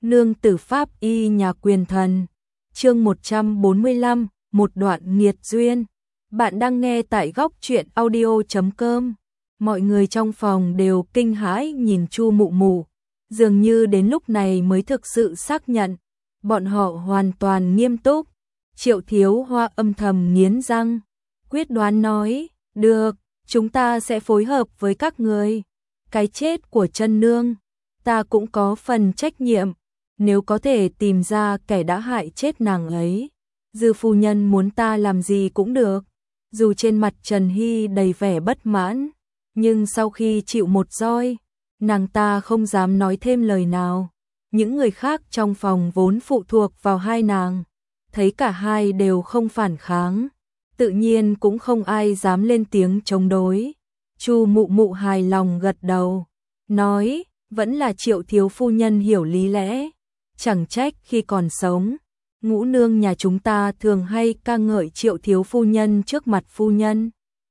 Nương tử pháp y nhà quyền thần. Chương 145, một đoạn nghiệt duyên. Bạn đang nghe tại góc truyện audio.com. Mọi người trong phòng đều kinh hãi nhìn Chu Mụ Mụ, dường như đến lúc này mới thực sự xác nhận, bọn họ hoàn toàn nghiêm túc. Triệu Thiếu Hoa âm thầm nghiến răng, quyết đoán nói, được, chúng ta sẽ phối hợp với các người. Cái chết của Chân Nương, ta cũng có phần trách nhiệm, nếu có thể tìm ra kẻ đã hại chết nàng ấy, Dư phu nhân muốn ta làm gì cũng được. Dù trên mặt Trần Hy đầy vẻ bất mãn, nhưng sau khi chịu một roi, nàng ta không dám nói thêm lời nào. Những người khác trong phòng vốn phụ thuộc vào hai nàng, thấy cả hai đều không phản kháng, tự nhiên cũng không ai dám lên tiếng chống đối. Chu Mụ Mụ hài lòng gật đầu, nói, vẫn là Triệu thiếu phu nhân hiểu lý lẽ, chẳng trách khi còn sống, Ngũ nương nhà chúng ta thường hay ca ngợi Triệu thiếu phu nhân trước mặt phu nhân.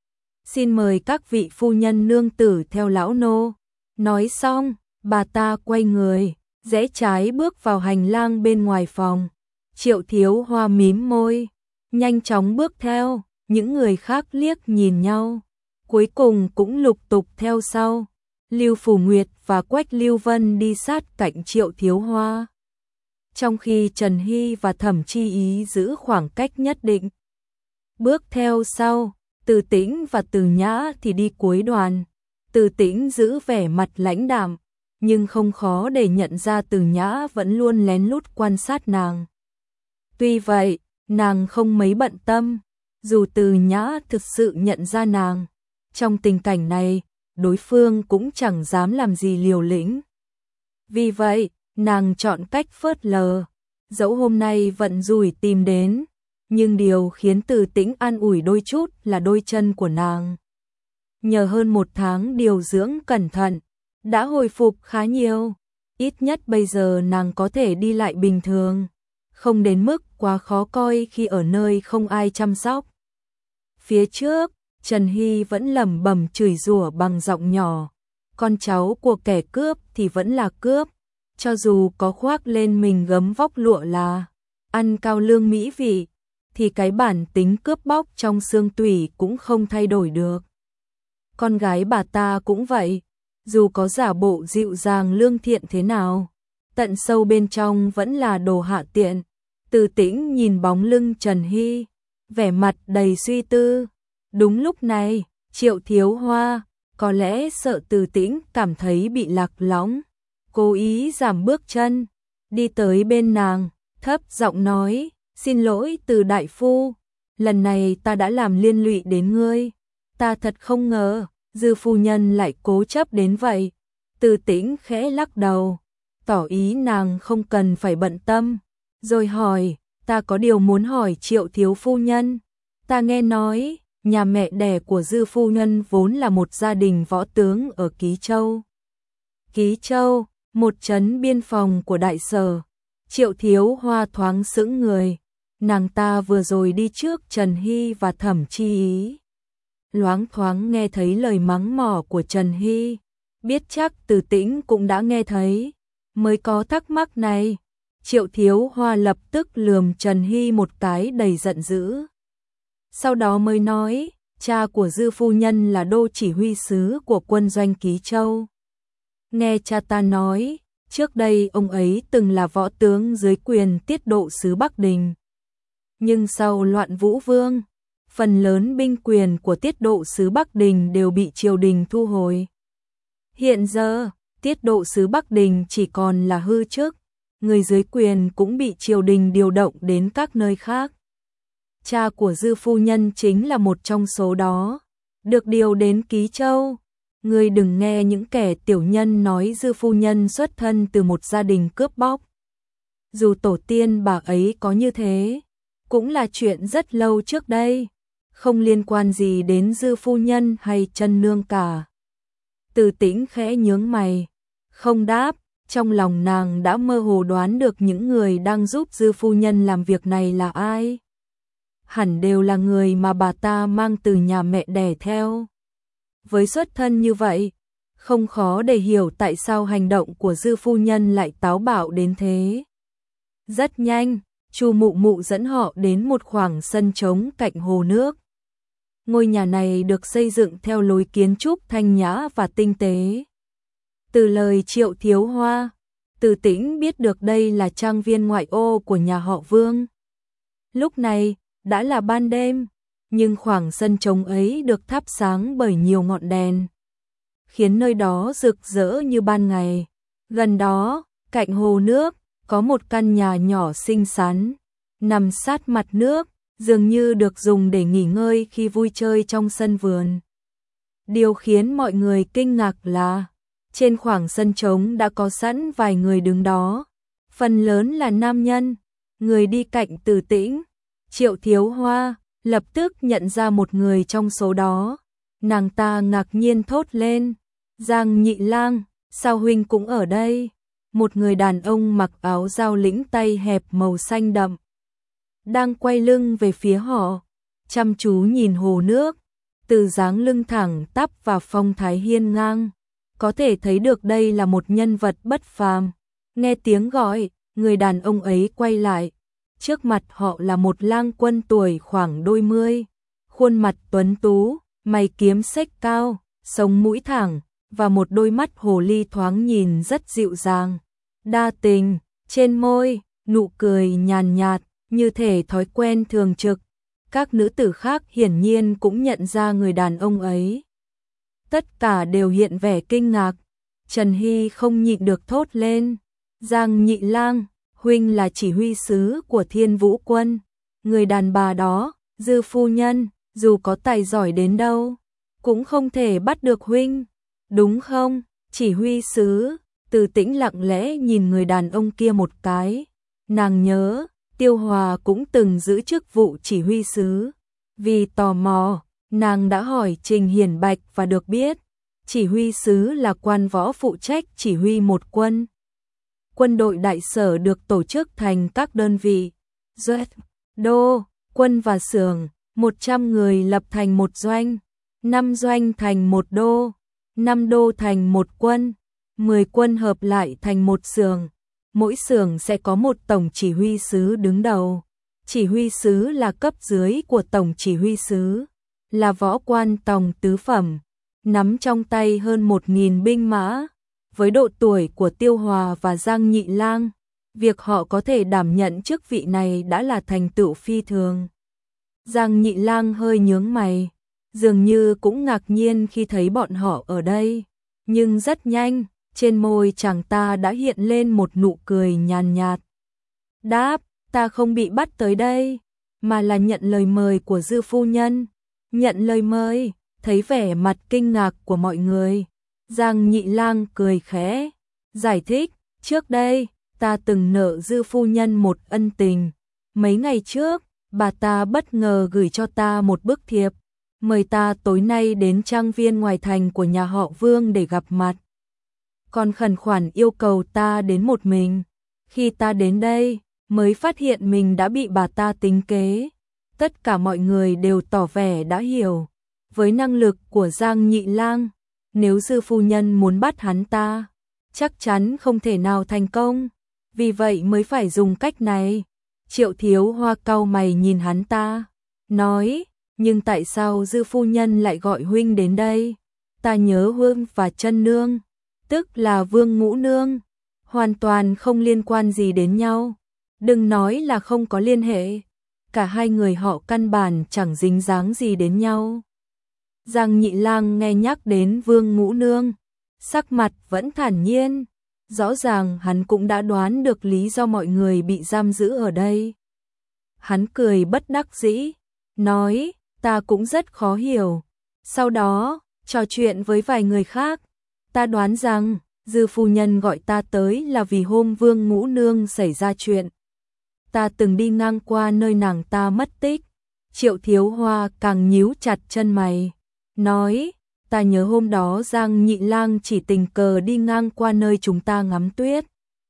Xin mời các vị phu nhân nương tử theo lão nô. Nói xong, bà ta quay người, rẽ trái bước vào hành lang bên ngoài phòng. Triệu Thiếu Hoa mím môi, nhanh chóng bước theo, những người khác liếc nhìn nhau, cuối cùng cũng lục tục theo sau. Lưu Phủ Nguyệt và Quách Lưu Vân đi sát cạnh Triệu Thiếu Hoa, trong khi Trần Hy và Thẩm Chi Ý giữ khoảng cách nhất định. Bước theo sau, Từ Tĩnh và Từ Nhã thì đi cuối đoàn. Từ Tĩnh giữ vẻ mặt lãnh đạm, nhưng không khó để nhận ra Từ Nhã vẫn luôn lén lút quan sát nàng. Tuy vậy, nàng không mấy bận tâm, dù Từ Nhã thực sự nhận ra nàng. Trong tình cảnh này, đối phương cũng chẳng dám làm gì liều lĩnh. Vì vậy, nàng chọn cách phớt lờ, dẫu hôm nay vận rủi tìm đến, nhưng điều khiến Từ Tĩnh an ủi đôi chút là đôi chân của nàng. Nhờ hơn 1 tháng điều dưỡng cẩn thận, đã hồi phục khá nhiều, ít nhất bây giờ nàng có thể đi lại bình thường, không đến mức quá khó coi khi ở nơi không ai chăm sóc. Phía trước, Trần Hy vẫn lẩm bẩm chửi rủa bằng giọng nhỏ, con cháu của kẻ cướp thì vẫn là cướp, cho dù có khoác lên mình gấm vóc lụa là ăn cao lương mỹ vị, thì cái bản tính cướp bóc trong xương tủy cũng không thay đổi được. Con gái bà ta cũng vậy, dù có giả bộ dịu dàng lương thiện thế nào, tận sâu bên trong vẫn là đồ hạ tiện. Từ Tĩnh nhìn bóng lưng Trần Hy, vẻ mặt đầy suy tư. Đúng lúc này, Triệu Thiếu Hoa, có lẽ sợ Từ Tĩnh cảm thấy bị lạc lõng, cố ý giảm bước chân, đi tới bên nàng, thấp giọng nói, xin lỗi Từ đại phu, lần này ta đã làm liên lụy đến ngươi, ta thật không ngờ, Dư phu nhân lại cố chấp đến vậy. Từ Tĩnh khẽ lắc đầu, tỏ ý nàng không cần phải bận tâm, rồi hỏi, ta có điều muốn hỏi Triệu thiếu phu nhân, ta nghe nói, nhà mẹ đẻ của Dư phu nhân vốn là một gia đình võ tướng ở Ký Châu. Ký Châu, một trấn biên phòng của Đại Sở. Triệu Thiếu Hoa thoáng sững người, nàng ta vừa rồi đi trước Trần Hy và Thẩm Chi Ý, loáng thoáng nghe thấy lời mắng mỏ của Trần Hy, biết chắc Từ Tĩnh cũng đã nghe thấy, mới có thắc mắc này. Triệu Thiếu Hoa lập tức lườm Trần Hy một cái đầy giận dữ, sau đó mới nói, cha của Dư phu nhân là đô chỉ huy sứ của quân doanh Ký Châu. Nghe cha ta nói, trước đây ông ấy từng là võ tướng dưới quyền tiết độ sứ Bắc Đình. Nhưng sau loạn Vũ Vương, phần lớn binh quyền của tiết độ sứ Bắc Đình đều bị triều đình thu hồi. Hiện giờ, tiết độ sứ Bắc Đình chỉ còn là hư chức, người dưới quyền cũng bị triều đình điều động đến các nơi khác. Cha của Dư phu nhân chính là một trong số đó, được điều đến Ký Châu. Ngươi đừng nghe những kẻ tiểu nhân nói Dư phu nhân xuất thân từ một gia đình cướp bóc. Dù tổ tiên bà ấy có như thế, cũng là chuyện rất lâu trước đây, không liên quan gì đến Dư phu nhân hay Chân nương cả. Từ Tĩnh khẽ nhướng mày, không đáp, trong lòng nàng đã mơ hồ đoán được những người đang giúp Dư phu nhân làm việc này là ai. Hẳn đều là người mà bà ta mang từ nhà mẹ đẻ theo. Với xuất thân như vậy, Không khó để hiểu tại sao hành động của Dư phu nhân lại táo bạo đến thế. Rất nhanh, Chu Mụ Mụ dẫn họ đến một khoảng sân trống cạnh hồ nước. Ngôi nhà này được xây dựng theo lối kiến trúc thanh nhã và tinh tế. Từ lời Triệu Thiếu Hoa, Từ Tĩnh biết được đây là trang viên ngoại ô của nhà họ Vương. Lúc này, đã là ban đêm, nhưng khoảng sân trống ấy được thắp sáng bởi nhiều ngọn đèn, khiến nơi đó rực rỡ như ban ngày. Gần đó, cạnh hồ nước, có một căn nhà nhỏ xinh xắn, nằm sát mặt nước, dường như được dùng để nghỉ ngơi khi vui chơi trong sân vườn. Điều khiến mọi người kinh ngạc là, trên khoảng sân trống đã có sẵn vài người đứng đó, phần lớn là nam nhân. Người đi cạnh Từ Tĩnh, Triệu Thiếu Hoa, lập tức nhận ra một người trong số đó. Nàng ta ngạc nhiên thốt lên, Giang Nhị Lang, sao huynh cũng ở đây? Một người đàn ông mặc áo giao lĩnh tay hẹp màu xanh đậm, đang quay lưng về phía họ, chăm chú nhìn hồ nước. Từ dáng lưng thẳng tắp và phong thái hiên ngang, có thể thấy được đây là một nhân vật bất phàm. Nghe tiếng gọi, người đàn ông ấy quay lại. Trước mặt họ là một lang quân tuổi khoảng đôi mươi, khuôn mặt tuấn tú, mày kiếm xếch cao, sống mũi thẳng, và một đôi mắt hồ ly thoáng nhìn rất dịu dàng, đa tình. Trên môi, nụ cười nhàn nhạt, như thể thói quen thường trực. Các nữ tử khác hiển nhiên cũng nhận ra người đàn ông ấy. Tất cả đều hiện vẻ kinh ngạc. Trần Hy không nhịn được thốt lên, Giang Nhị Lang, huynh là chỉ huy sứ của Thiên Vũ quân. Người đàn bà đó, Dư phu nhân, dù có tài giỏi đến đâu, cũng không thể bắt được huynh, đúng không? Chỉ huy sứ. Từ Tĩnh lặng lẽ nhìn người đàn ông kia một cái. Nàng nhớ, Tiêu Hòa cũng từng giữ chức vụ chỉ huy sứ. Vì tò mò, nàng đã hỏi Trình Hiển Bạch và được biết, chỉ huy sứ là quan võ phụ trách chỉ huy một quân. Quân đội đại sở được tổ chức thành các đơn vị, doanh, đô, quân và xưởng, 100 người lập thành một doanh, 5 doanh thành một đô, 5 đô thành một quân, 10 quân hợp lại thành một xưởng. Mỗi xưởng sẽ có một tổng chỉ huy sứ đứng đầu. Chỉ huy sứ là cấp dưới của tổng chỉ huy sứ, là võ quan tòng tứ phẩm, nắm trong tay hơn 1.000 binh mã. Với độ tuổi của Tiêu Hòa và Giang Nhị Lang, việc họ có thể đảm nhận chức vị này đã là thành tựu phi thường. Giang Nhị Lang hơi nhướng mày, dường như cũng ngạc nhiên khi thấy bọn họ ở đây, nhưng rất nhanh, trên môi chàng ta đã hiện lên một nụ cười nhàn nhạt. Đáp, ta không bị bắt tới đây, mà là nhận lời mời của Dư phu nhân. Nhận lời mời. Thấy vẻ mặt kinh ngạc của mọi người, Giang Nhị Lang cười khẽ, giải thích, trước đây, ta từng nợ Dư phu nhân một ân tình. Mấy ngày trước, bà ta bất ngờ gửi cho ta một bức thiệp, mời ta tối nay đến trang viên ngoài thành của nhà họ Vương để gặp mặt. Còn khẩn khoản yêu cầu ta đến một mình. Khi ta đến đây, mới phát hiện mình đã bị bà ta tính kế. Tất cả mọi người đều tỏ vẻ đã hiểu. Với năng lực của Giang Nhị Lang, nếu Dư phu nhân muốn bắt hắn ta, chắc chắn không thể nào thành công. Vì vậy mới phải dùng cách này. Triệu Thiếu Hoa cau mày nhìn hắn ta, nói, nhưng tại sao Dư phu nhân lại gọi huynh đến đây? Ta nhớ Hương và Chân nương, tức là Vương Ngũ nương, hoàn toàn không liên quan gì đến nhau. Đừng nói là không có liên hệ, cả hai người họ căn bản chẳng dính dáng gì đến nhau. Giang Nhị Lang nghe nhắc đến Vương Ngũ nương, sắc mặt vẫn thản nhiên, rõ ràng hắn cũng đã đoán được lý do mọi người bị giam giữ ở đây. Hắn cười bất đắc dĩ, nói, ta cũng rất khó hiểu. Sau đó, trò chuyện với vài người khác, ta đoán rằng Dư phu nhân gọi ta tới là vì hôm Vương Ngũ nương xảy ra chuyện. Ta từng đi ngang qua nơi nàng ta mất tích. Triệu Thiếu Hoa càng nhíu chặt chân mày, nói, ta nhớ hôm đó Giang Nhị Lang chỉ tình cờ đi ngang qua nơi chúng ta ngắm tuyết.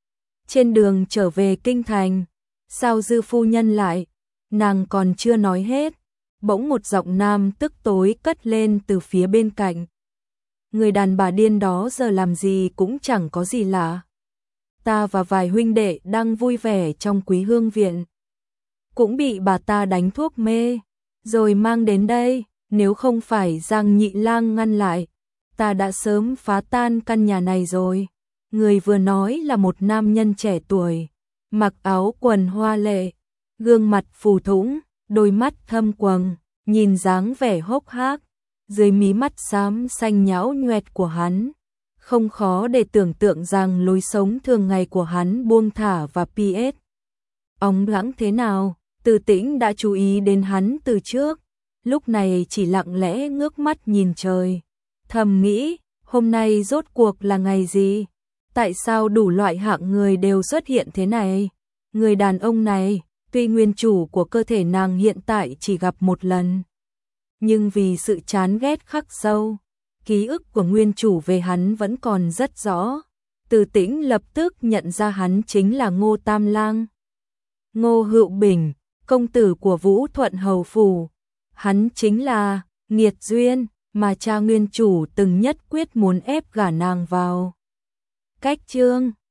Trên đường trở về kinh thành, sao Dư phu nhân lại? Nàng còn chưa nói hết, bỗng một giọng nam tức tối cất lên từ phía bên cạnh. người đàn bà điên đó giờ làm gì cũng chẳng có gì lạ. Ta và vài huynh đệ đang vui vẻ trong Quý Hương viện, cũng bị bà ta đánh thuốc mê, rồi mang đến đây, nếu không phải Giang Nhị Lang ngăn lại, ta đã sớm phá tan căn nhà này rồi. Người vừa nói là một nam nhân trẻ tuổi, mặc áo quần hoa lệ, gương mặt phù thủng, đôi mắt thâm quầng, nhìn dáng vẻ hốc hác, dưới mí mắt xám xanh nhão nhoẹt của hắn. Không khó để tưởng tượng rằng lối sống thường ngày của hắn buông thả và PS. Óng lãng thế nào, Từ Tĩnh đã chú ý đến hắn từ trước, lúc này chỉ lặng lẽ ngước mắt nhìn trời. Thầm nghĩ, hôm nay rốt cuộc là ngày gì? Tại sao đủ loại hạng người đều xuất hiện thế này? Người đàn ông này, tuy nguyên chủ của cơ thể nàng hiện tại chỉ gặp một lần, nhưng vì sự chán ghét khắc sâu, ký ức của nguyên chủ về hắn vẫn còn rất rõ. Từ Tĩnh lập tức nhận ra hắn chính là Ngô Tam Lang. Ngô Hữu Bình, công tử của Vũ Thuận Hầu Phủ. Hắn chính là nghiệt duyên mà cha nguyên chủ từng nhất quyết muốn ép gả nàng vào. Cách chương